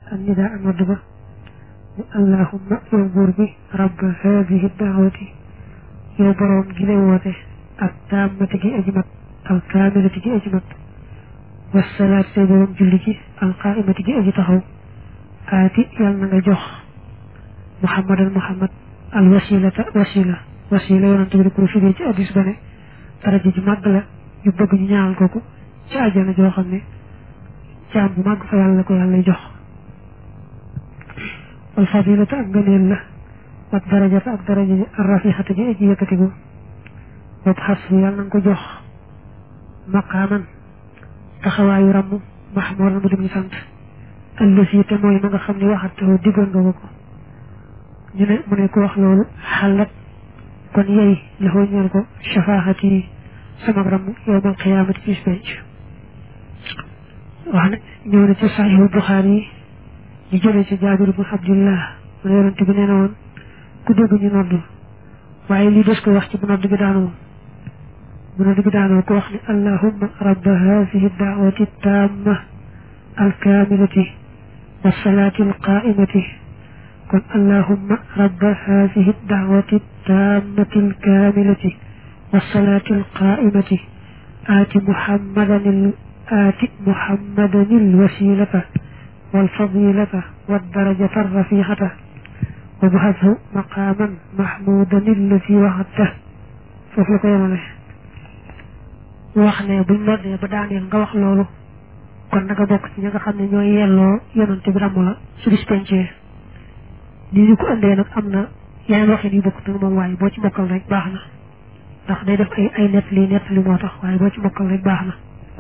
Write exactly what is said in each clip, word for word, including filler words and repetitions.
النداء المدبة اللهم يوبر بي رب هذه الدعوة يوبرون جلوته التامة جي أجمت الكاملة جي أجمت والصلاة سيدون جلجي القائمة جي أجتهو آتي يلنا جوخ محمد المحمد الوسيلة وسيلة وسيلة ينتبه كل في بيت أديس بني درجة مغلا يبقى نيال كوكو ci aljana jo xamne jaam bu mag fa yalla ko yalla jox wal fadilatu ak gëneel la ak darajata ak daraja ar-rafihatu ji aji yëkatigu wa hasu yalla nang ko jox maqaman taxawayu ram mahmud mu dem sant allasi te moy ma nga xamne waxatu digon nga ko ñu ne mu ne ko wax lolu halat kon yey la ho ñal ko shafaahati sama ram yowal qiyamati fi bench waxna ñëw na ci sahih bukhari ñu jëlé ci jabir ibn abdullah mu yonent bi neena won ku dégg ñu noddu waye li des ko wax ci bu noddu bi daanu bu noddu bi daanu ko wax ni allahumma rabb hadhihi ad-da'wati at-tamma al-kamilati was-salati al-qa'imati قل اللهم رب هذه الدعوة التامة الكاملة والصلاة القائمة آت محمدا آت محمدا الوسيلة والفضيلة والدرجة الرفيعة وبهذه مقاما محمودا الذي وعدته فوفلك يا مالي waxne buñ nodé ba daanel nga wax lolu kon nga bok ci nga xamné ñoy yello yonenté bi ramu la su bis pencé ni ñu ko andé nak amna yeneen waxi ni bokku mom way bo ci bokkal rek baxna ndax day def ay ay net li net li motax way bo ci bokkal rek baxna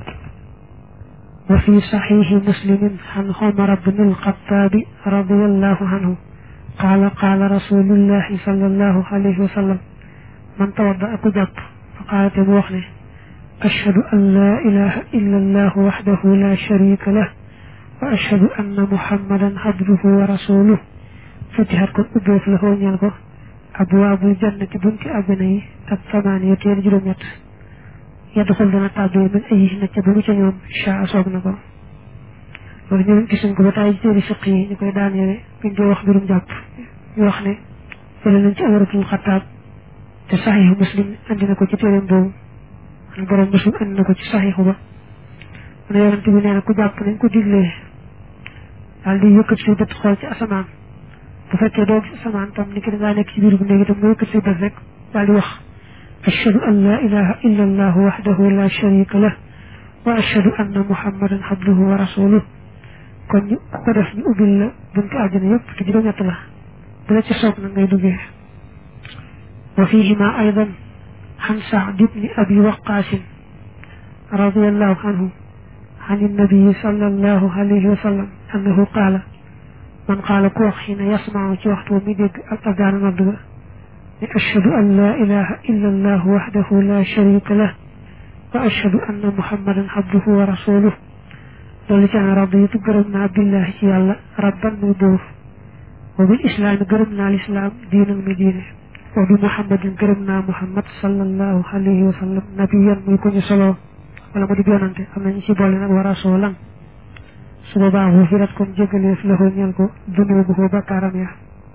وفي صحيح مسلم عن عمر بن الخطاب رضي الله عنه قال قال رسول الله صلى الله عليه وسلم من توضأ كجب فقال تبوخني أشهد أن لا إله إلا الله وحده لا شريك له وأشهد أن محمدا عبده ورسوله فتحت كل أبوف له نيالكو أبواب الجنة بنت أبني الثمانية يرجلمت يدخل لنا تابع من أيه نتبه جنيوم شاء صوبنكو ورنيوم كسن كبتاي جيري فقهي نكوي دانيالي من دي وخ بيرم جاب يوخني فلنن ci أمرة الخطاب تصحيح مسلم عندنا كو تيرم بو أنا برام مسلم عندنا كو تصحيح با أنا يرنتي بي نانا كو جاب نين كو ديغلي dal di yëkkat ci bët xol ci asamaan bu fekkee doom ci asamaan tam ni ki da nekk ci biir bu néegi tam nga yëkkat ci bët rek dal di wax أشهد أن لا إله إلا الله وحده لا شريك له وأشهد أن محمدا عبده ورسوله كن قدف ني أبل بنت أجن يب تجدو نتلا بلا تصوب نغي دوغي وفيهما أيضا عن سعد بن أبي وقاص رضي الله عنه عن النبي صلى الله عليه وسلم أنه قال من قال كوخ حين يسمع جوحته ميدق الأذان مبدو أشهد أن لا إله إلا الله وحده لا شريك له وأشهد أن محمدا عبده ورسوله ذلك أنا رضيت قربنا عبد الله يالله ربا مدوف وبالإسلام قربنا الإسلام دين المدينة وبمحمد قربنا محمد صلى الله عليه وسلم نبيا ويكون صلى ولا مدبيا أنت أما نسيب لنا ورسولا سبباه وفرتكم جغليف له نيالكو ذنوبه بكارم يا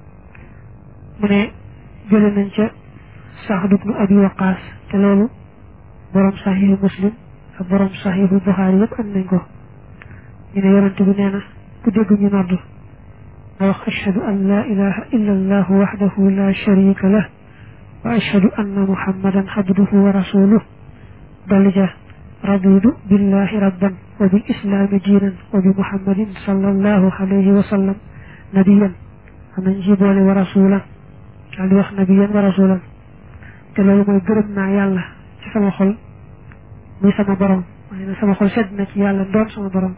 من jëlé nañ ca Sa'd ibn Abi Waqqas té lolu borom sahih Muslim ak borom sahih Bukhari yépp am nañ ko ñu né yonent bi néna ku dégg ñu noddu nga wax ashhadu an la ilaha illa Allah wahdahu la sharika lah wa ashhadu anna Muhammadan abduhu wa rasuluhu dalija raditu billahi rabban wa bil islam diinan wa bi Muhammadin sallallahu alayhi wa sallam nabiyyan aman jibole wa rasulan ali wax nabiyan wa rasulan te lolu moy gërëm na yalla ci sama xol muy sama borom moy sama xol sedd na ci yalla doon sama borom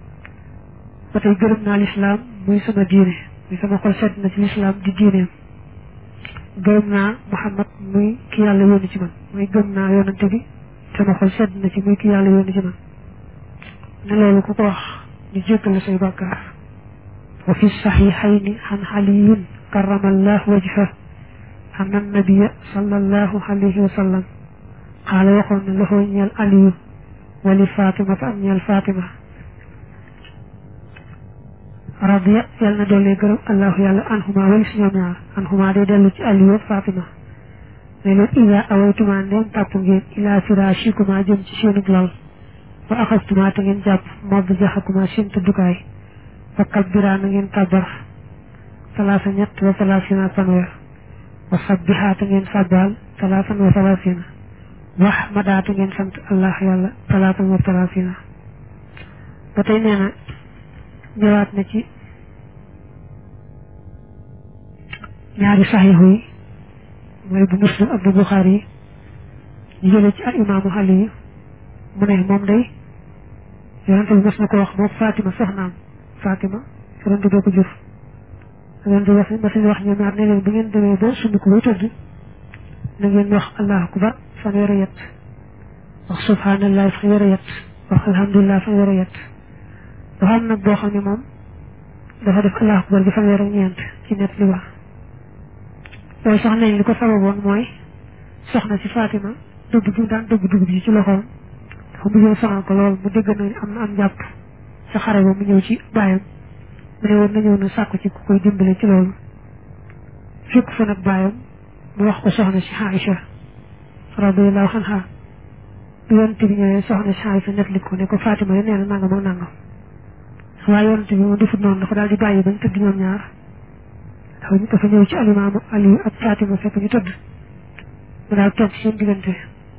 batay gërëm na l'islam muy sama diine muy sama xol sedd na ci l'islam di diine gërëm na muhammad muy ki yalla yoni ci man muy gëm na yonante bi sama xol sedd na ci muy ki yalla yoni ci man ne lolu ku ko wax ñu jéggal say bakkar wa fi sahihayn an ali karramallahu wajhahu أن النبي صلى الله عليه وسلم قال يقول له نيال علي ولفاطمة نيال فاطمة radiya yàlla na doole gërëm allahu yàlla anhuma wali si ñoom ñaar anhuma day dellu ci Aliyu Fatima ne leen ila awaytuma ndem tàpp ngeen ila firashikuma jëm ci seenug lal wa axastuma te ngeen jàpp modd jaxakuma seen tëddukaay fa kabbira na ngeen kàbbar salaasa ñett wa salaasina fanweer wa sabbiha te ngeen sàbbaal salaasan wa salaasina wax madaa te ngeen sant allah yàlla salaasan wa salaasina ba tey nee na ñëwaat na ci ñaari saxiixu yi mooy bu muslim ak bu buxaari yi ñu jëlee ci al imaamu Ali yi mu ne moom day yonente bi mas na ko wax moom Fatima soxnaam Fatima yonente boo ko jur yonente bi mas na wax ñoom ñaar ne leen bu ngeen demee ba summi ko bay tëdd na ngeen wax allahu akbar fanweeri yett wax subhanallah fanweeri yett wax alhamdulilah fanweeri yett dafa am nag boo xam ne moom dafa def allahu akbar bi fanweeri ñeent ci net li wax loolu sax nañ li ko sababoon mooy soxna si Fatima dugg bi daan dugg dugg bi ci loxoom dafa mujjoon sonal ko lool mu dégg na am na am njàpp sa xare ba mu ñëw ci bàyyam mu ne woon na ñëw na sàkku ci ku koy dimbale ci loolu fekk fa nag bàyyam mu wax ko soxna si Aïcha radiyallahu anha bi yonent bi ñëwee soxna si Aïcha net li ko ne ko Fatima yi nee na nangam ak nangam waaye yonent bi moom defut noonu dafa daal di bàyyi bañ tëdd ñoom ñaar dafa dafa ñëw ci alimaamu Aliyu ak Fatima fekk ñu tëdd mu daal toog ci seen diggante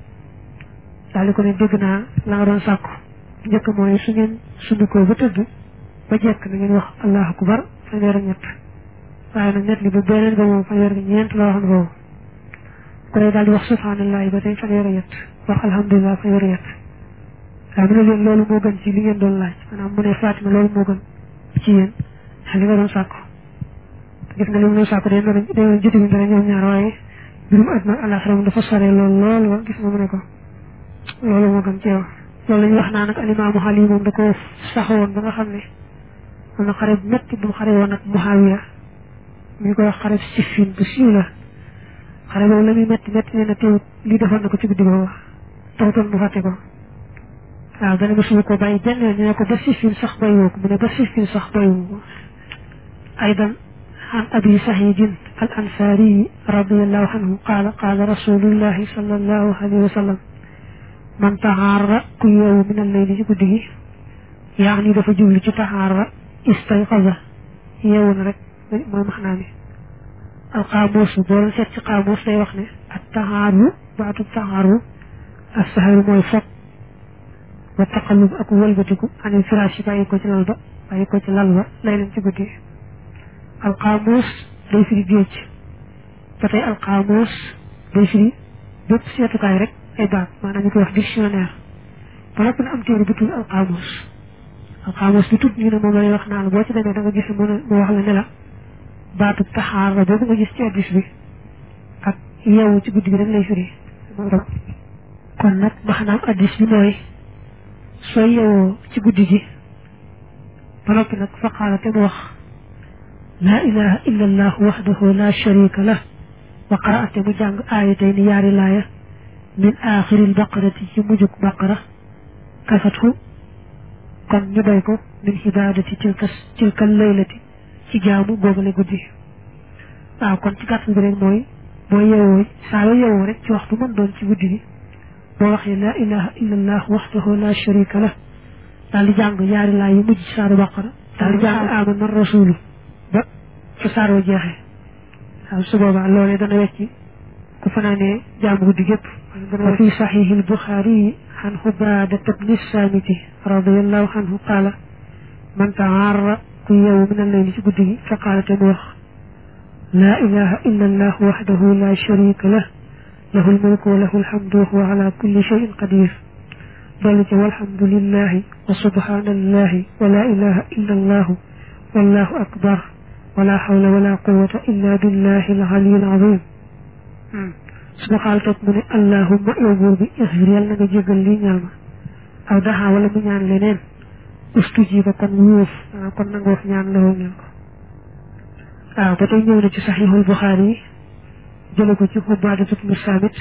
daal di ko ne dégg naa la nga doon sàkku njëkk mooy su ngeen sundikoo ba tëdd ba jekk na ngeen wax allahu akbar fanweer ak ñett waaye nag net li ba beneen ba moom fanweer ak ñeent la waxoon boobu ko lay daal di wax subhanallah ba tey fanweer ak ñett wax alhamdulilah fanweer ak ñett waaye mu ne leen loolu moo gën ci li ngeen doon laaj maanaam mu ne Fatima loolu moo gën ci yéen li nga doon sàkku gis nga li mu doon sàkku day doon day jote bi dara ñoom ñaar waaye mbirum àdduna ak àllaaxira dafa sore lool lool ba gis nga mu ne ko loolu moo gën ci yow loolu la ñu wax naa nag alimaamu Ali moom da ko saxoon ba nga xam ne am na xare bu métti bu mu xare woon ak Muawiya ñu koy wax xare Siffin bu siiw la xare boobu la muy métti métti nee na teewut lii defoon na ko ci guddi boobu taxutoon mu fàtte ko waaw dana mosuma ko bàyyi benn yoon ñu ne ko ba Siffin sax bàyyiwoo ko mu ne ba Siffin sax bàyyiwoo ko aydan عن أبي سعيد الأنصاري رضي الله عنه قال قال رسول الله صلى الله عليه وسلم من تعار كل يوم من الليل جبده يعني دفع جملة تعار استيقظ يوم رك ما معناه القاموس بول سيت قاموس day wax ne التعار بعد التعار السهر موy fop wa taqallub ak walbatiku an firashi bayi ko ci lal ba bayi ko ci lal ba lay leen ci guddi alqaamuus day firi géej ba tey alqaamuus day firi bépp seetukaay rek ay baat maanaam ñu koy wax dictionnaire ba noppi na am téere bu tudd alqaamuus alqaamuus bi tudd ñu ne moom lay wax naan boo ci demee da nga gis mu mu wax la ne la baatu taxaar la boobu nga gis ci addis bi ak yeewu ci guddi bi rek lay firi kon nag maxanaam addis bi mooy soo yeewoo ci guddi gi ba noppi nag faqaala te mu wax لا إله إلا الله وحده لا شريك له وقرأت مجانج آيتين ياري لاية من آخر البقرة يمجك بقرة كفته كان نبيكو من عبادة تلك, تلك الليلة تجامو بوغل قدي آه كنت كاتل برين موي موي يووي سايو يوو رك تي وقت من دون تي قدي بو وخي لا إله إلا الله وحده لا شريك له دال جانج ياري لاية مجي سار بقرة دال جانج آمن الرسول ba ci saaro jeexee waaw su boobaa loolee dana wecci ku fanaanee jaamu guddi gépp wa fi saxiixi albuxaari an xubaadata bni saamiti radiallahu anhu qaala man taarra ku yeewu min alleyli ci guddi gi fa qaala te mu wax laa ilaha illa allah waxdahu la sharika lah lahu almulku wa lahu alhamdu wa huwa ala kulli cheyin qadir dolli ci walhamdulillahi wa subhanallahi wa la ilaha illa allahu wallahu akbar ولا حول ولا قوة إلا بالله العلي العظيم سبحان الله اللهم يغفر بي اغفر يالنا nga jégal li ñal ma aw daha wala mu ñaan leneen ustujiba kon wuuf kon nga wax ñaan la ñal ko waaw ba tay ñëw na ci sahihul bukhari jële ko ci xubbaada ibn sabit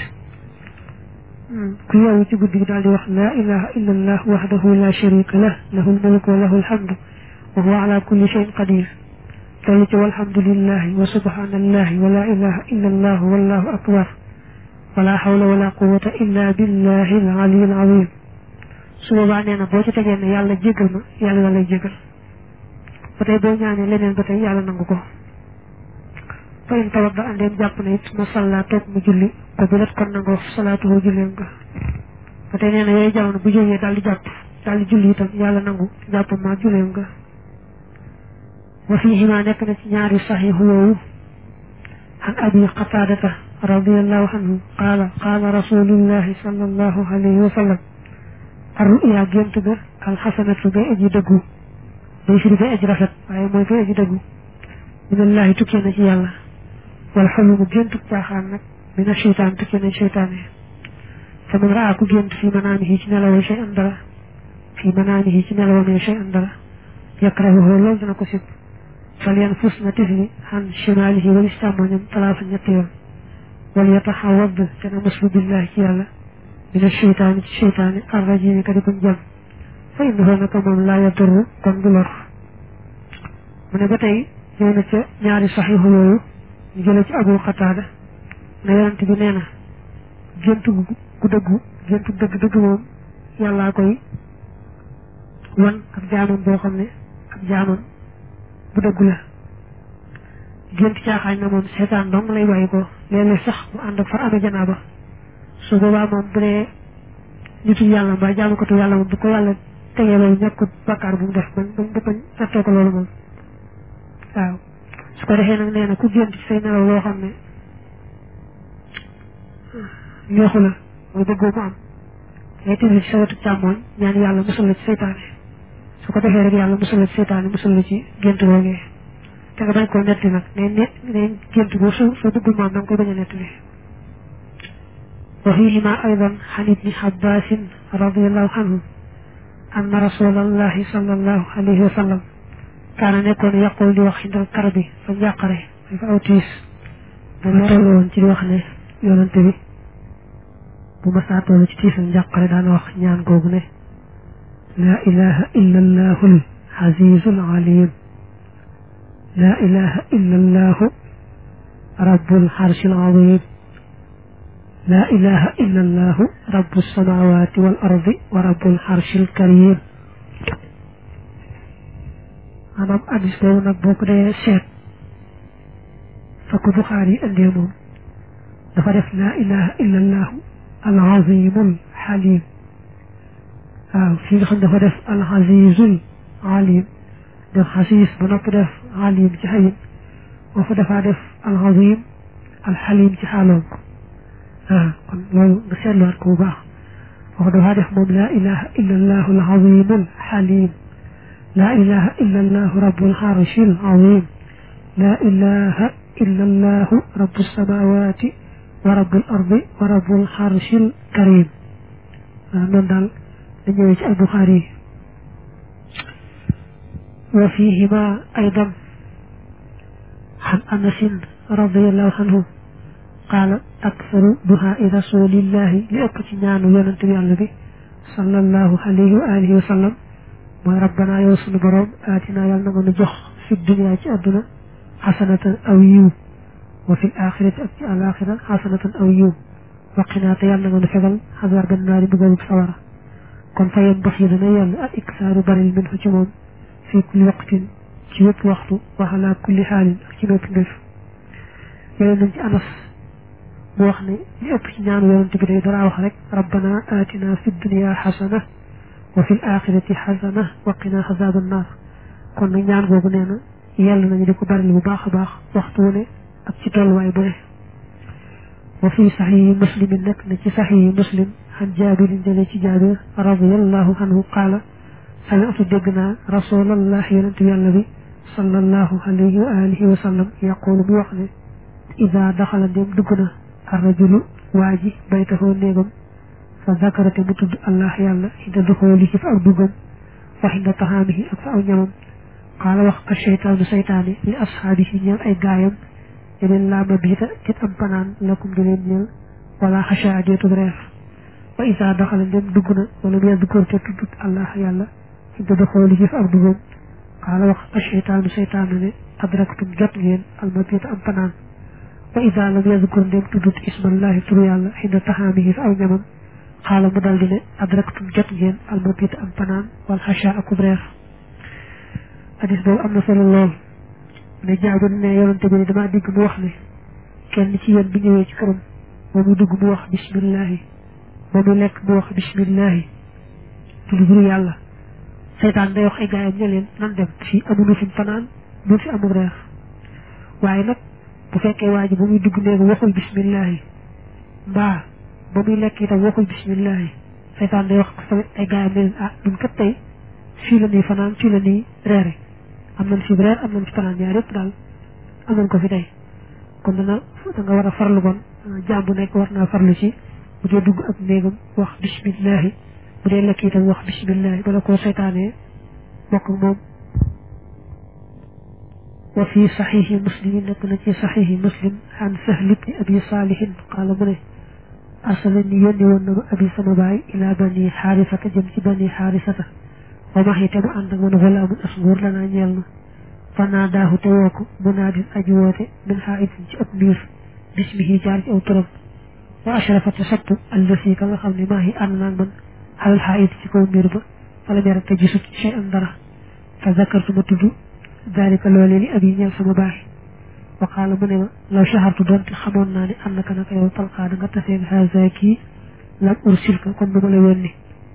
ku yow ci guddi dal di wax la ilaha illa allah wahdahu la sharika lah lahul mulku wa lahul hamdu wa huwa ala kulli shay'in qadir tollu ci walhamdulillahi wa subhanallahi wa la ilaha illa allah wallahu akbar wala hawla wala quwwata illa billahi al-aliyyil azim su boobaa nee na boo ci tegee ne yàlla jégal ma yàlla la lay jégal ba tey boo ñaanee leneen ba tey yàlla nangu ko fa in tawadda andeem jàpp na it ma salla toog mu julli ko bi lat kon nangoo salaatuhu julleem nga ba tey nee na yooyu jamono bu jógee daal di jàpp daal di julli itam yàlla nangu jàpp ma julleem nga wa fiihima nekk na ci ñaari saxiixu yooyu an abi qataadata radiyallahu anhu qaala qaala rasulullahi sallallahu alayhi wa sallam ar-ru'ya gént ga alxasanatu bay aji dëggu day firi bay aji rafet waaye mooy bay aji dëggu minallahi tukkee na ci yàlla wal xulumu géntu caaxaan nag mina seytaan tukkee na seytaane fa man raa ku gént fi manaamihi ci nelaw shay an dara fi manaamihi ci nelaw ne shay an dara yakrahuhu loolu dana ko sib fal yan fus na tifli xan shimaalihi wal càmmoñam talaata ñetti yoon wal yataxawad te na muslu billahi ci yàlla mina seytaani ci seytaane arrajimi ka di kuñ jam fa innahu naka moom laa yadurru kon du lor mu ne ba tey ñëw na ca ñaari saxiixu yooyu ñu jële ci abu qataada ne yonent bi nee na gént gu dëggu gént dëgg dëgg moom yàllaa koy wan ak jaamam boo xam ne ak jaamam bu dëggu la gént caaxaañ na moom seetaan dong lay bàyyi ko léeg-léeg sax mu ànd ak far amee janaaba su boobaa moom bu dee nitu yàlla mbaa jaamukatu yàlla moom bu ko yàlla tegee loolu ñàkkut bakkaar bu mu def bañ bañ bañ attee ko loolu moom waaw su ko defee nag nee na ku gént ci say nelaw loo xam ne neexu la mooy bëggoo mu am ngay tëdd ci sa wetu càmmooñ ñaan yàlla musal la ci seytaane su ko defee rek yàlla musal la ci seytaane musal la ci gént googee te nga bañ koo netti nag ne ne ne gént boo soo soo bëggul moom da nga koy bañ a nettali wa fihima aydan an ibni abbasin radiallahu anhu anna rasulallahi sallallahu alayhi wa sallam kaana nekkoon yaqul di wax xindal kar bi fa njàqare fa aw tiis dama toll woon ci di wax ne yonante bi bu ma saa toll ci tiisam njàqare daana wax ñaan googu ne laa ilaha illa allahu al-azizul alim laa ilaha illa allahu rabbul arshil azim laa ilaha illa allahu rabbus samawati wal ardi wa rabbul arshil karim maanaam addis boobu nag boo ko dee seet fa ko Buxaari andee moom dafa def laa ilaha illa allahu al-azimul halim waaw fii nga xam dafa def al-azizul alim def xasiis ba noppi def alim ci xayin boo fa dafaa def al-azim al-halim ci xaaloom waaw kon loolu nga seetluwaat ko bu baax boo dafaa def moom laa ilaha illa allahu al-azimul halim laa ilaha illa allahu rabbul arshil azim laa ilaha illa allahu rabbus samawati wa rabbul ardi wa rabbul arshil karim waaw noonu daal da ñëwee ci al-Buxaari yi wa fihima aydan an anasin radiallahu anhu qaala aksaru duhaai rasulillahi li ëpp ci ñaanu yonante bi yàlla bi sallallahu alayhi wa alihi wa sallam mooy rabbana yow sunu borom aatina yàlla na nga nu jox fi dunya ci àdduna xasanatan aw yiw wa fi axirati ak ci alaxira xasanatan aw yiw waqinaa te yàlla na nga nu fegal xasaaba naari mbugalub sawara kon fa yem bax yi dana yàlla ak iksaaru baril min fu ci moom fii kulli waqtin ci wépp waxtu wa ala kulli xaalin ak ci bépp mbir yooyu nañ ci anas mu wax ne li ëpp ci ñaanu yonante bi day dara wax rek rabbana aatina fi dunya xasana wa fi axirati xasana wa qina xasaaba naar kon nag ñaan googu nee na yàlla nañu di ko baril bu baax a baax waxtu wu ne ak ci tolluwaay bu ne wa fi saxiixi muslimin nekk na ci saxiixi muslim an jaabirin jële ci jaabir radiallahu anhu qaala sami'tu dégg naa rasulallah yonent yàlla bi sallallahu alayhi wa alihi wa sallam yaqulu bi wax ne ida daxala ndéem dugg na arrajulu waa ji baytahoo néegam fa zakarate mu tudd allah yàlla inda duxoolihi fa ak duggam wa inda taxaamihi ak fa aw ñamam qaala wax ka cheytaanu saytaani li ashaabihi ñeel ay gaayam ne leen laa ma biita tit am panaan lakum di leen ñeel wala xachaa deetu reer wa isa daxala ndem dugg na wala mu yàlla duggoon te tuddut allah yàlla inda duxoolihi fa ak duggam qaala wax asheytaanu seytaanu ne adraktum jot ngeen almabita am fanaan wa ida lam yadkur ndem tuddut ismallahi turu yàlla xinda taxaamihi fa aw ñamam xaala mu daldi ne adraktum jot ngeen almabita am fanaan wal xacha akub reer hadis boobu am na solo lool ne jaabir ne yonante bi ne damaa digg mu wax ne kenn ci yéen bu ñëwee ci këram ba muy dugg mu wax bismillahi ba muy lekk mu wax bismillahi tudd turu yàlla seytaan day wax ay gaayam ne leen nan dem fii amuñu fi fanaan duñ fi amul reer waaye nag bu fekkee waa ji ba muy dugg néegu waxul bismillahi mbaa ba muy lekk itam waxul bismillahi seytaan day wax tamit ay gaayam ne leen ah duñ kat tey fii la ñuy fanaan fii la ñuy reere am nañ fi reer am nañ fi fanaan ñaar yëpp daal am nañ ko fi tey kon dana da nga war a farlu kon jaam bu nekk war naa farlu ci bu dee dugg ak néegam wax bismillahi bu dee lekk itam wax bismillahi bala koo seytaanee bokk moom wa fi saxiixi muslim nekk na ci saxiixi muslim an Sahl ibn abi saalihin qaala mu ne arsalani yónni woon na ma abi sama baay ila bani xaarisata jëm ci bani xaarisata wa max yi te mu ànd ak man xulaamun asguur lanaa ñeel na fanaa daahu te woo ko munaadin aji woote min xaaidin ci ab miir bismihi jaar ci aw turam wa ashrafate sottu allasi ka nga xam ne maa yi ànd naag man xalal xaaid ci kaw miir ba fala mera te gisut shay an dara fa zakartu ma tudd dalika loolee li abi ñeel sama baay wa qaala mu ne ma law shahartu doonte xamoon naa ne ànd ka naka yow talqaa da nga tasee haza kii lam ursilka kon du ma la yónni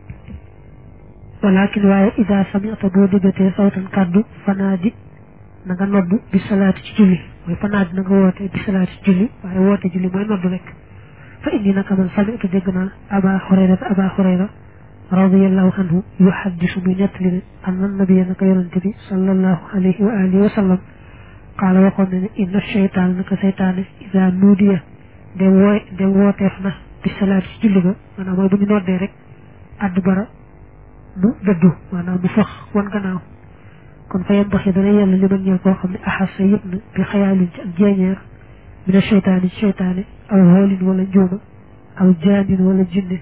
walakin waaye ida samita boo déggatee sawtan kàddu fanaadi na nga noddu bi salaati ci julli mooy fanaadi na nga woote bi salaati ci julli waaye woote julli mooy noddu rek fa indi naka man samitu dégg naa aba xurayra aba xurayra radiyallahu anhu yuhaddisu muy nettali ne anna nabiya naka yonante bi sallallahu alayhi wa alihi wa sallam qaala waxoon ne ne inna cheytaan naka seytaane ida nuudiya dem wooy dem wooteef na bi salaati ci julli ga maanaam mooy bu ñu noddee rek addu bara mu dëddu maanaam mu fax wan gannaaw kon fa yem baxi dana yàlla li ma ñeel koo xam ne axas sa yëg na bi xayaalin ci ak jeeñeer mina cheytaani ci cheytaane aw xoolin wala njuuma aw jaanin wala jinne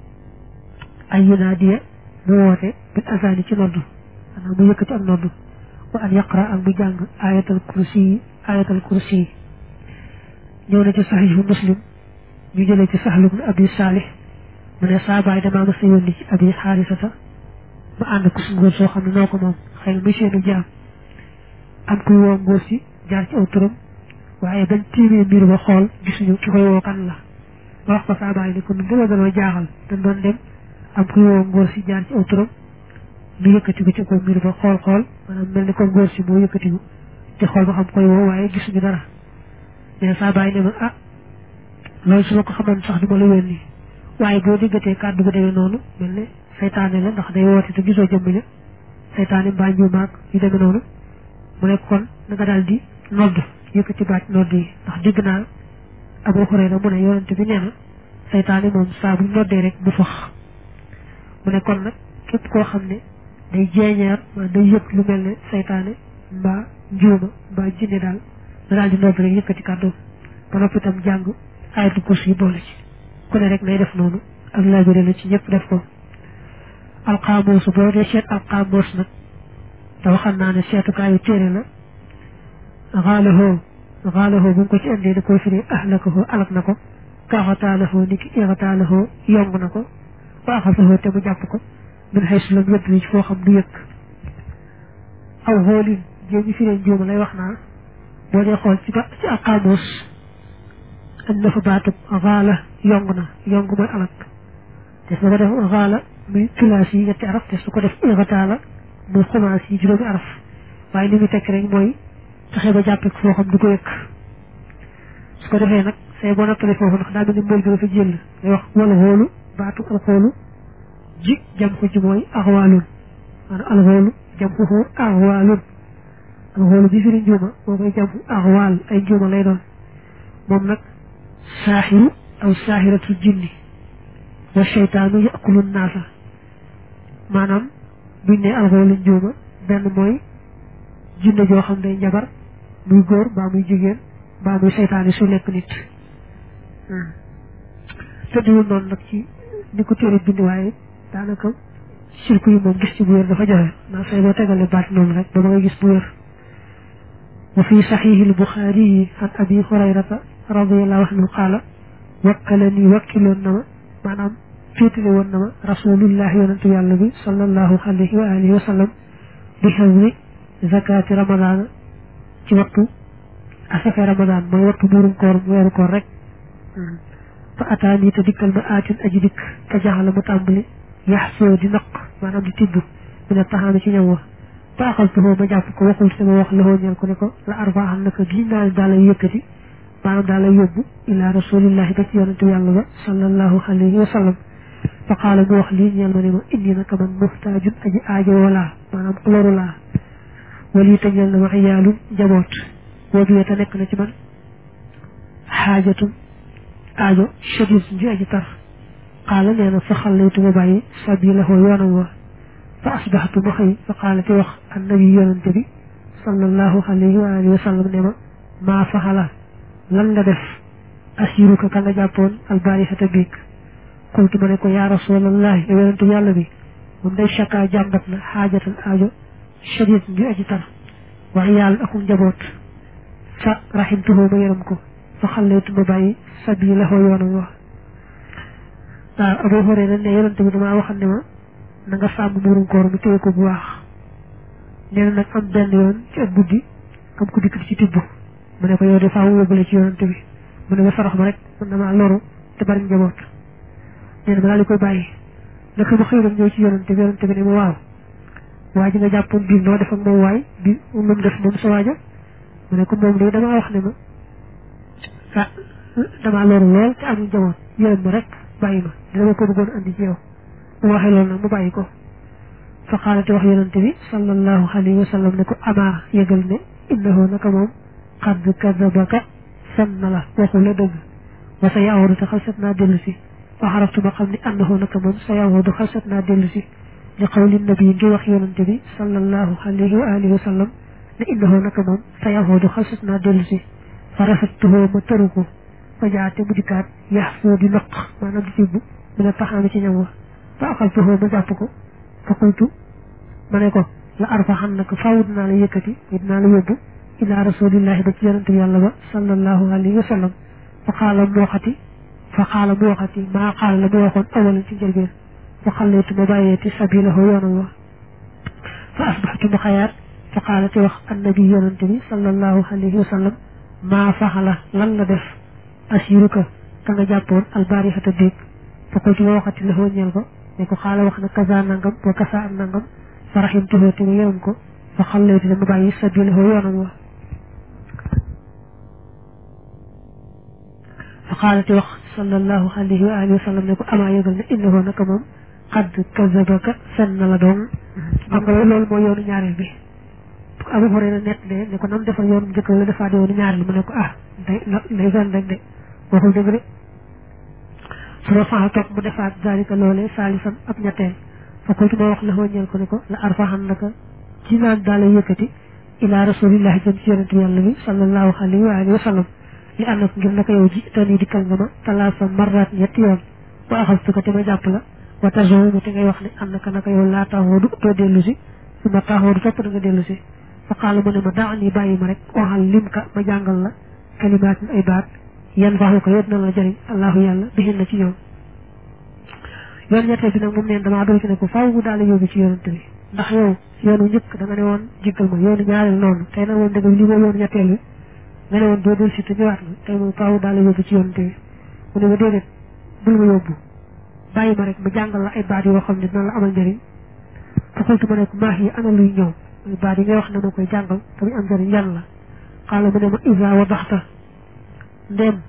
ay yunaadiya mu woote bil azaani ci noddu maanaam mu yëkkati ak noddu wa an yaqra ak mu jàng ayatal kursi yi ayatal kursi yi ñëw na ci saxiixu muslim ñu jëlee ci Sahl ibn abi saalih mu ne saa baay damaa ma sa yónni ci abi xaarisata ma ànd ko su ngóor soo xam ne noo ko moom xëy na muy seenu jaam am kuy woo ngóor si jaar ci aw turam waaye bañ tiimee mbir ba xool gisuñu ki koy woo kan la ma wax ko saa baay ne ko nu dama danoo jaaxal dañ doon dem am kuy woo ngóor si jaar ci aw turam mu yëkkati ko ci ko mbir ba xool xool maanaam mel ni ko ngóor si moo yëkkati ko te xool ba xam koy woo waaye gisuñu dara mais saa baay ne ma ah loolu su ma ko xamoon sax du ma la yónni waaye boo déggatee kàddu bu demee noonu mel ne saytaane la ndax day woote te gisoo jëmm ja saytaane mbaa njuumaag yu demee noonu mu nekk kon na nga daal di nodd yëkkati baat nodd yi ndax dégg naa Abu Hurayra mu ne yonente bi nee na saytaane moom saa bu noddee rek bu fax mu ne kon nag képp koo xam ne day jeeñeer ma day yëg lu mel ne saytaane mbaa njuuma mbaa jinne daal na daal di nodd rek yëkkati kàddu ba noppi itam jàng ayatul kursi yi boole ci ku ne rek nay def noonu ak laabire la ci ñëpp def ko alxaamoos boo dee seet alxaamoos nag te waxal naa ne seetukaayu téere la xaalahoo xaalahoo bu mu ko ci indee da koy firi ahlakahoo alak na ko kaxataalahoo ni ki ixataalahoo yong na ko wa axasahoo te mu jàpp ko min xay su lam yëdd ni foo xam du yëkk aw xoolin jéegi firee njuuma lay wax naa boo dee xool ci ba ci alxaamoos am na fa baatub xaala yong na yong mooy alak te su ko def xaala muy tulaas yi ñetti araf te su ko def ixataala muy xumaas yi juróomi araf waaye li muy tekk rek mooy taxe ba jàppe foo xam du ko yëkk su ko defee nag say boo nattale foofu ndax daa mel ni mool bi dafa jël ngay wax wala xoolu baatu alxoolu ji jam ko ji mooy axwaalun maanaam alxoolu jam ko xoo axwaalun alxoolu bi firi njuuma moo koy jam axwaal ay njuuma lay doon moom nag saaxiru aw saaxiratu jinni wa seytaanu yakulu naasa maanaam buñ ne alxoolu njuuma benn mooy jinne joo xam day njabar muy góor mbaa muy jigéen mbaa muy seytaane su lekk nit tëddiwul noonu nag ci ni ko téere bind waaye daanaka silku yi moom gis ci bu wér dafa jafe naa say boo tegale baat noonu rek ba ngay gis bu wér wa fi saxiixi al-Buxaari an abi hurayrata radiyallahu anhu qaala wakkalani wakkiloon na ma maanaam féetale woon na ma rasulullah yonentu yàlla bi sallallahu alayhi wa alihi wa sallam bi xewri zakati ramadana ci waxtu asaka ramadan mooy waxtu buurum koor mu weeru koor rek fa ataani te dikkal ma aatin aji dikk fa jaxala mu tàmbali yaxsoo di naq maanaam di tibb mina taxaami ci ñëw wa fa axaltuhoo ma jàpp ko waxul sama wax laxoo ñeel ko ne ko la arba xam naka giñ naa ne daa lay yëkkati maanaam daa lay yóbbu ila rasulillahi ba ci yonente yàlla ba sallallahu alayhi wa sallam fa qaala mu wax lii ñeel ma ne ma indi naka man muxtaajun aji aajo walaa maanaam loru laa wali te ñeel na ma iyaalun njaboot boobu te nekk na ci man xaajatun aajo shadid ji aji tar qaala nee na fa xallaytu ma bàyyi sabilahu yoonam wa fa asbaxtu ma xëy fa qaala te wax annabi yonante bi sallallahu alayhi wa alihi wa sallam ne ma maa faxala lan nga def asiruka ka nga jàppoon albaarixata biig qultu ma ne ko yaa rasulallahi yow yonante yàlla bi moom day shakka jàmbat na xaajatan aajo shadid ji aji tar wa iyaal akum njaboot fa rahimtuhu ma yërëm ko fa xallaytu ma bàyyi sabilahu yoonam wa waaw Abu Hurayra ne yonante bi damaa waxal ne ma na nga sàmm muurum koor mu téye ko bu baax nee na nag am benn yoon ci ak guddi am ku dikk ci tibb mu ne ko yow de faaw yóbbale ci yonante bi mu ne ma sarax ma rek mën na maa loru te bari njaboot nee na ma daal di koy bàyyi naka ma xëy ñëw ci yonante bi yonante bi ne ma waaw waa ji nga jàppoon biir noo def ak moom waay bi lu mu def moom sa waaja mu ne ko moom de damaa wax ne ma ah damaa loru lool te amul njaboot yërëm ma rek bàyyi ma dina ma ko bëggoon andi ci yow mu waxee loolu nag mu bàyyi ko fa xaalate wax yonante bi sallallahu alayhi wa sallam ne ko amaa yëgal ne innahu naka moom xadd kadabaka fen na la waxu la dëgg wa sa yaawoodu te xalsat naa dellu si fa xaraftu ma xam ne annahu naka moom sa yaawoodu xalsat naa dellu si li qawli nabi ngi wax yonante bi sallallahu alayhi wa alihi wa sallam ne innahu naka moom sa yaawoodu xalsat naa dellu si fa rafettuhoo ma tëru ko fa jaate mu dikkaat yax foo di naq maanaam di tibb mu ne taxaami ci ñam wa fa axaltuhoo ma jàpp ko fa qultu ma ne ko la arfa xam naka faaw dinaa la yëkkati dinaa la yóbbu ila rasulillahi ba ci yonante yàlla ba sallallahu alayhi wa sallam fa xaala mu waxati fa xaala mu waxati maa xaala la mu waxoon awalan ci njëlbeen fa xallaytu ma bàyyeeti sabilahu yoonam wa fa asbaxtu ma xayaat fa xaala te wax annabi yonante bi sallallahu alayhi wa sallam maa faxala lan la def asiruka ka nga jàppoon albaarixata déeg fa qultu ma waxati la xoo ñeel ko ne ko xaala wax na kaza nangam wa kasa am nangam fa raximtuhoo te ma yërëm ko fa xallaytu dama bàyyi sabilahu yoonam wa fa xaalati wax sallallahu alayhi wa alihi wa sallam ne ko amaa yëgal ne innahu naka moom xadd kazabaka fen na la doon xam nga loolu mooy yoonu ñaareel bi Abu Hurayra net ne ne ko nam defal yoonu njëkk la defaat yoonu ñaareel mu ne ko ah day day fen rek de waxul dëgg de su ma faa toog mu defaat zalika loolee saalisan ab ñetteel fa qultu ma wax la ñeel ko ne ko la arfaxan naka ci naan daa lay yëkkati ila rasulillahi jëm ci yonente yàlla bi sallallahu alayhi wa alihi wa sallam li ànd ak ngir naka yow ji tani dikkal nga ma talaasa marraat ñetti yoon wa axastu ko te ma jàpp la wa tazomu te ngay wax ne ànd naka naka yow laa taxoodu doo dellu si su ma taxoodu topp na nga dellu si fa qaala mu ne ma daa ni bàyyi ma rek waxal lim ka ma jàngal la kalimaat ay baat yan faxu ko yëpp na la jëriñ allahu yàlla bihin na ci ñoom yoon ñetteel bi nag moom neen damaa dool ci ne ko faaw mu daal yóbbu ci yonante bi ndax yow yoonu njëkk da nga ne woon jéggal ma yoonu ñaareel noonu tey nag moom dëgg li mooy yoonu ñetteel bi nga ne woon doo del si te ñëwaat nga tey moom faaw daal yóbbu ci yonante bi mu ne ma déedéet bul ma yóbbu bàyyi ma rek ma jàngal la ay baat yoo xam ne dina la amal njëriñ fa xultu ma ne ko maax yi ana luy ñëw muy baat yi ngay wax ne ma koy jàngal te muy am njëriñ yan la xaala mu ne ma isa wa daxta ndem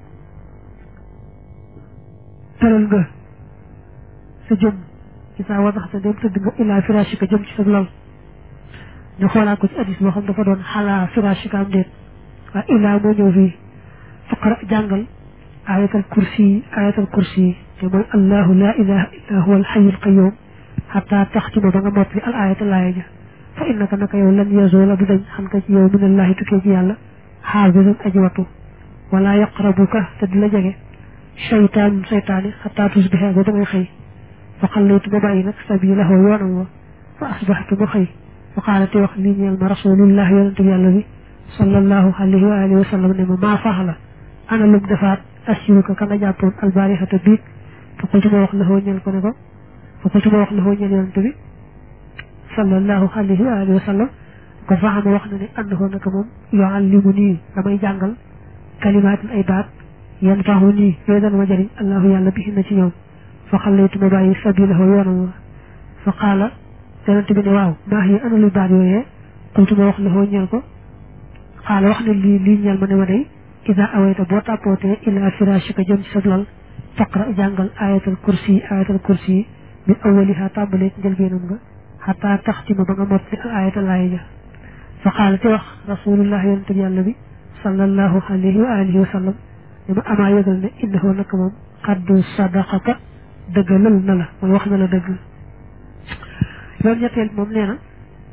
tëral nga sa jëm isa wa daxta ndem tëdd nga ilaa firashika jëm ci sa lal ñu xoolaat ko ci hadis boo xam dafa doon xalaa firashika am déet waaye ilaa moo ñëw fii faqra jàngal ayatal kursi ayatal kursi te mooy allahu la ilaha illa huwa alxayu alqayum xata taxtima ba nga mottali al ayata laaya ja fa innaka naka yow lan yazoola du dañ xam ka ci yow minallahi tukkee ci yàlla xaafisun aji watu wala yaqrabuka te di la jege cheytaan seytaani xata tusbixe ba da ngay xëy fa xallaytu ba bàyyi nag sabilahu yoonam wa fa asbaxtu ba xëy fa xaalate wax lii ñeel ma rasulullah yonente bi yàlla bi sallallahu alayhi wa alihi wa sallam ne ma maa faxala ana lum defaat asiruka ka nga jàppoon albarixata biig fa qultu ma wax lahoo ñeel ko ne ko fa qultu ma wax lahoo ñeel yonente bi sallallahu alayhi wa alihi wa sallam ko faxama wax na ne annahu naka moom yuallimu nii damay jàngal kalimaatin ay baat yan faxu nii yooyu dana ma jëriñ allahu yàlla bi na ci ñoom fa xallaytu ma bàyyi sabilahu yoonam wa fa qaala yonente bi ne waaw maa yi ana luy baat yooyee qultu ma wax lahoo ñeel ko xaala wax ne lii lii ñeel ma ne ma day ida awayta boo tàppootee ila firashika jëm ci sa lal faqra jàngal ayatal kursi yi ayatal kursi yi min awaliha tàmbalee ci njëlbeenam nga xataa taxtima ba nga mottali al ayatal laaya ja fa xaala te wax rasulullah yonente bi yàlla bi sallallahu alayhi wa alihi wa sallam ne ma amaa yëgal ne innahu naka moom xaddu sadaqaka dëggalal na la mooy wax na la dëgg yoon ñetteel moom nee na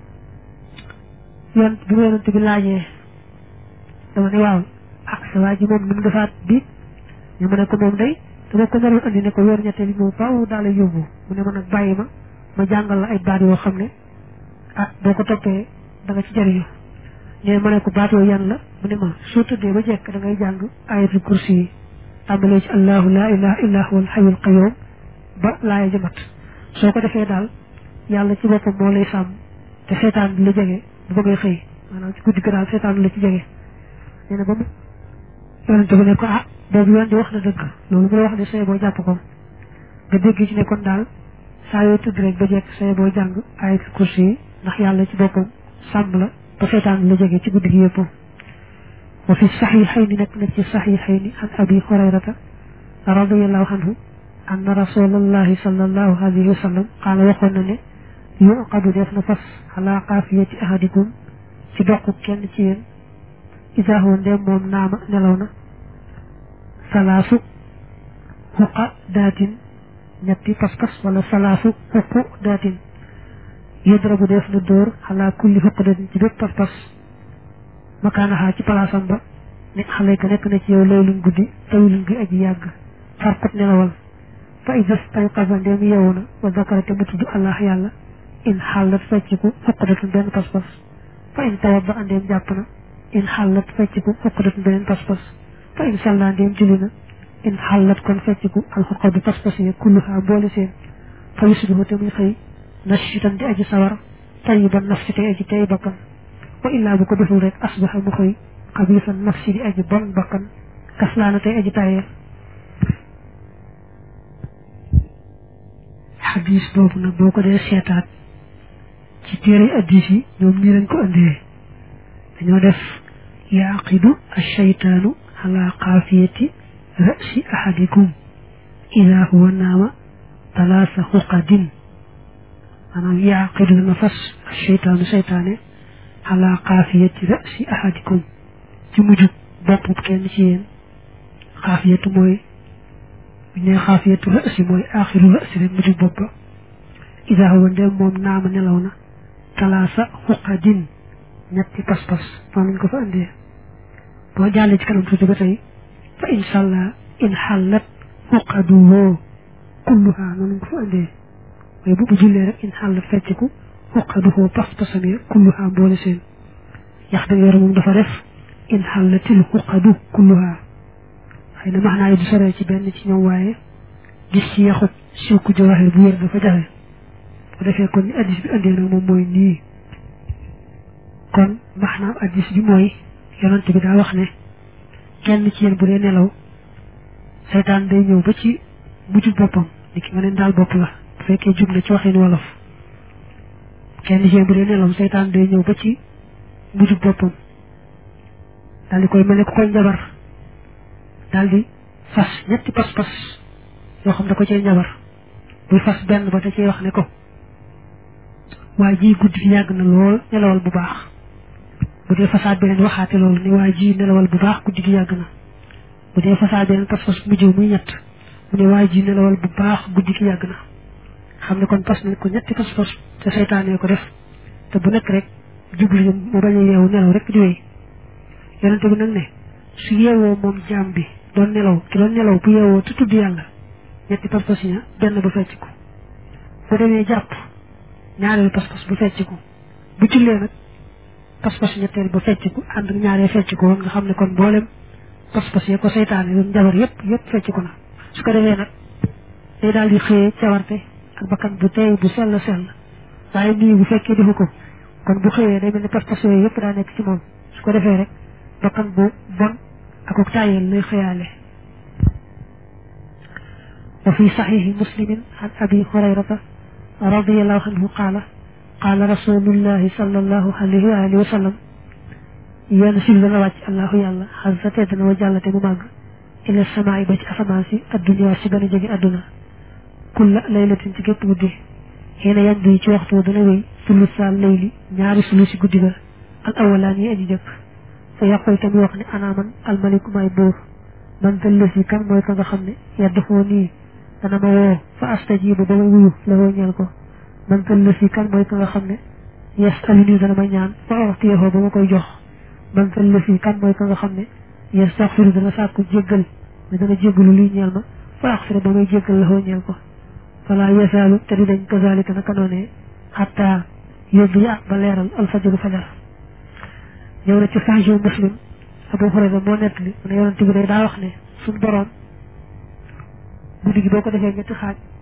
yoon bi ma yonente bi laajee dama ne waaw ah sa waa ji moom ni mu defaat bi ñu ma ne ko moom day dama ko naroon andi ne ko yoon ñetteel bi moom faaw daal lay yóbbu mu ne ma nag bàyyi ma ma jàngal la ay baat yoo xam ne ah boo ko toppee da nga ci jëriñu ñee ma ne ko baat yooyu yan la mu ne ma soo tëddee ba jekk da ngay jàng ayatul kursi yi tàmbalee ci allahu la ilaha illa huwa alhayyul qayyum ba laaya jëmat soo ko defee daal yàlla ci boppam moo lay sàmm te seetaan bi la jege bu bëggee xëy maanaam ci guddi gi daal seetaan bi la ci jege nee na ba mu yonente bi ne ko ah boobu yoon di wax na dëgg loolu mu la wax ne say boo jàpp ko nga dégg ci ne kon daal saa yoo tudd rek ba jekk say boo jàng ayatul kursi yi ndax yàlla ci boppam sàmm la ba seetaan la jege ci guddi gi yëpp wa fi saxiixayni nekk na ci saxiixayni an abi hurayrata radiyallahu anhu anna rasulallahi sallallahu alayhi wa sallam qaala waxoon na ne yuqadu def na fas ala qaafiyati ahadikum ci doqu kenn ci yéen isa huwa ndem moom naama nelaw na salaasu xuqa daatin ñetti pas-pas wala salaasu xuqu daatin yudrabu def na dóor ala kulli xuq daatin ci bépp pas-pas makaanaxaa ci palaasam ba ne xale ka nekk na ci yow laylun guddi tawilun gi aji yàgg farqut nelawal fa ida stayqaza ndem yeewu na wa zakara te mu tudd allah yàlla in xàllat fecciku xuqdatun benn pas-pas fa in tawadda andeem jàpp na in xàllat fecciku xuqdatun beneen pas-pas fa in salla ndeem julli na in xàllat kon fecciku alxuqadu pas-pas yi kulluha boole seen fa yusbihu te muy xëy nashitan di aji sawar tayiban nafsi te aji tey bakkan wa illaa bu ko deful rek asbaha mu xëy xabiisan nafsi di aji bon bakkan kaslaana tey aji tayee xadis boobu nag boo ko dee seetaat ci téere addis yi ñoom ñi lañ ko andee dañoo def yaaqidu alcheytaanu ala qaafiyati rasi ahadikum ida huwa naama talaasa xuqadin maanaam yaaqidu dana fas alcheytaanu seytaane ala qaafiyati rasi ahadikum ci mujjub bopp kenn ci yéen xaafiyatu mooy bu ñu nee xaafiyatu rasi mooy aaxiru rasi rek mujjub bopp ba ida huwa ndem moom naama nelaw na talaasa xuqadin ñetti pas-pas noonu lañ ko fa andee boo jàllee ci kanam tuuti ba tey fa insha allah in xallat xuqaduhoo kulluha noonu lañ ko fa andee mooy bu bu jullee rek in xallat fecciku xuqaduhoo pas-pasam yi kulluha mboole seen yax da yor moom dafa def in xallatil xuqadu kulluha xëy na maanaa yi du soree ci benn ci ñoom waaye gis ci yaxut siwku jawahir bu wér dafa jafe bu defee kon ni addis bi andee nag moom mooy nii kon maanaam addis bi mooy yonent bi daa wax ne kenn ci yéen bu dee nelaw seytaan day ñëw ba ci mujj boppam ni ki nga ne daal bopp la bu fekkee jub na ci waxin wolof kenn ci yéen bu dee nelaw seytaan day ñëw ba ci mujj boppam daal di koy mel ne ku koy njabar daal di fas ñetti pas-pas yoo xam da ko cee njabar buy fas benn ba da cee wax ne ko waa ji guddi gi yàgg na lool nelawal bu baax bu dee fasaad beneen waxaate loolu ni waa ji nelawal bu baax guddi gi yàgg na bu dee fasaad beneen pas-pas mu jëw muy ñett mu ne waa ji nelawal bu baax guddi gi yàgg na xam ne kon pas nañ ko ñetti pas-pas te seytaane ko def te bu nekk rek jublu mu bañ a yeewu nelaw rek di wéy yonente bi nag ne su yeewoo moom jaam bi doon nelaw ki doon nelaw bu yeewoo te tudd yàlla ñetti pas-pas yi benn ba fecc ko bu demee jàpp ñaareelu pas-pas bu fecciku bu jullee nag pas-pas ñetteel bu fecciku ànd ñaaree fecciku woon nga xam ne kon mboolem pas-pas ya ko seytaane doon njabar yëpp yëpp fecciku na su ko defee nag day daal di xëyee cawarte ak bakkan bu teey bu sell sell waaye nii bu fekkee defu ko kon bu xëyee day mel ni pas-pas yooyu yëpp daa nekk ci moom su ko defee rek bakkan bu bon ak ak tayel lay xëyaale wa fi saxiixi muslimin an abi hurayrata radiyallahu anhu qaala qaala rasulullahi sallallahu alayhi wa alihi wa sallam yenn sil dana wàcc allahu yàlla xasa tedd na wa jàllate mu màgg ila samaay ba ci asamaan si adduniya si gën a jege adduna kulla laylatin ci gépp guddi xëy yan bi ci waxtu dana wéy sulusa layli ñaari sulu si guddi ga al awalaan yi aji jëkk fa yàqul tamit wax ne ana man almaliku may buur man dëllësi kan mooy ka nga xam ne yedd xoo nii dana ma woo fa astajibu ba may wuyu la woo ñeel ko man dëllësi kan mooy ka nga xam ne yes alini dana ma ñaan fa waxtiyexoo ba ma koy jox man dëllësi kan mooy ka nga xam ne yes taxfiru dana sàkku jéggal ne dana jéggalu luy ñeel ma fa axfira ba may jéggal la woo ñeel ko fala yasaalu te di dañ kazalika naka noonee xatta yóbbu ya ba leeral alfajaru fajar ñëw na ci saxiixu muslim Abu Hurayra moo nettali mu ne yonent bi day daa wax ne suñ boroom guddi gi boo ko defee ñetti xaaj